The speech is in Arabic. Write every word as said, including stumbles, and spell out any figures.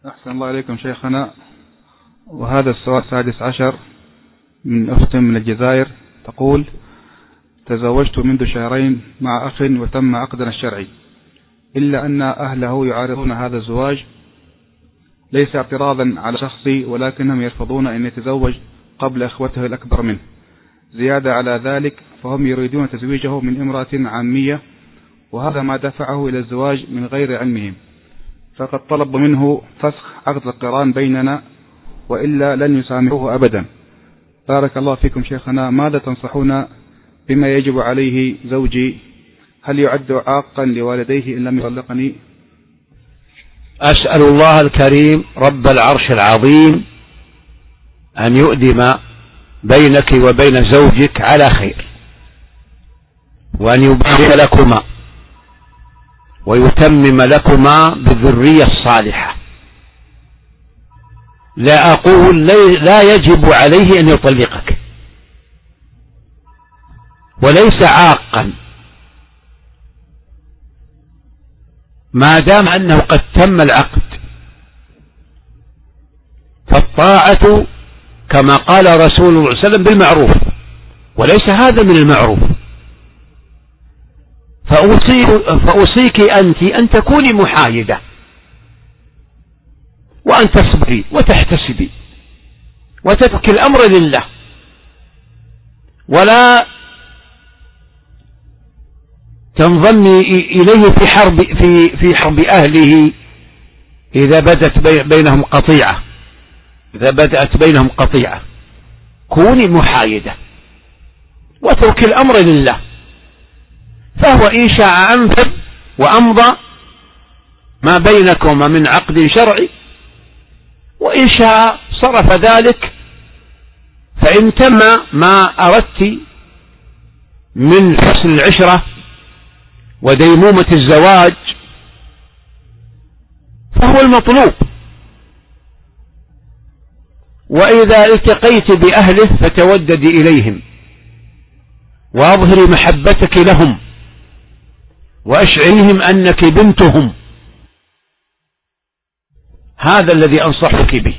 أحسن الله إليكم شيخنا. وهذا السؤال السادس عشر من أخت من الجزائر تقول: تزوجت منذ شهرين مع أخ وتم عقدنا الشرعي، إلا أن أهله يعارضون هذا الزواج، ليس اعتراضا على شخصي ولكنهم يرفضون أن يتزوج قبل أخوته الأكبر منه. زيادة على ذلك فهم يريدون تزويجه من امرأة عامية، وهذا ما دفعه إلى الزواج من غير علمهم، فقد طلب منه فسخ عقد القران بيننا وإلا لن يسامحوه أبدا. بارك الله فيكم شيخنا، ماذا تنصحون بما يجب عليه زوجي؟ هل يعد عاقا لوالديه إن لم يطلقني؟ أسأل الله الكريم رب العرش العظيم أن يؤدم بينك وبين زوجك على خير، وأن يبارك لكما ويتمم لكما بالذرية الصالحة. لا أقول لا يجب عليه أن يطلقك، وليس عاقا ما دام أنه قد تم العقد. فالطاعة كما قال رسول الله صلى الله عليه وسلم بالمعروف، وليس هذا من المعروف. فأوصيك أنت أن تكوني محايدة، وأن تصبري وتحتسبي وتترك الأمر لله، ولا تنضمي إليه في حرب في في حرب أهله إذا بدت بينهم قطيعة إذا بدأت بينهم قطيعة. كوني محايدة وترك الأمر لله، فهو إن شاء أنفذ وأمضى ما بينكما من عقد شرعي، وإن شاء صرف ذلك. فإن تم ما أردت من حسن العشرة وديمومة الزواج فهو المطلوب. وإذا التقيت بأهله فتوددي إليهم وأظهري محبتك لهم وأشعرهم أنك بنتهم. هذا الذي أنصحك به.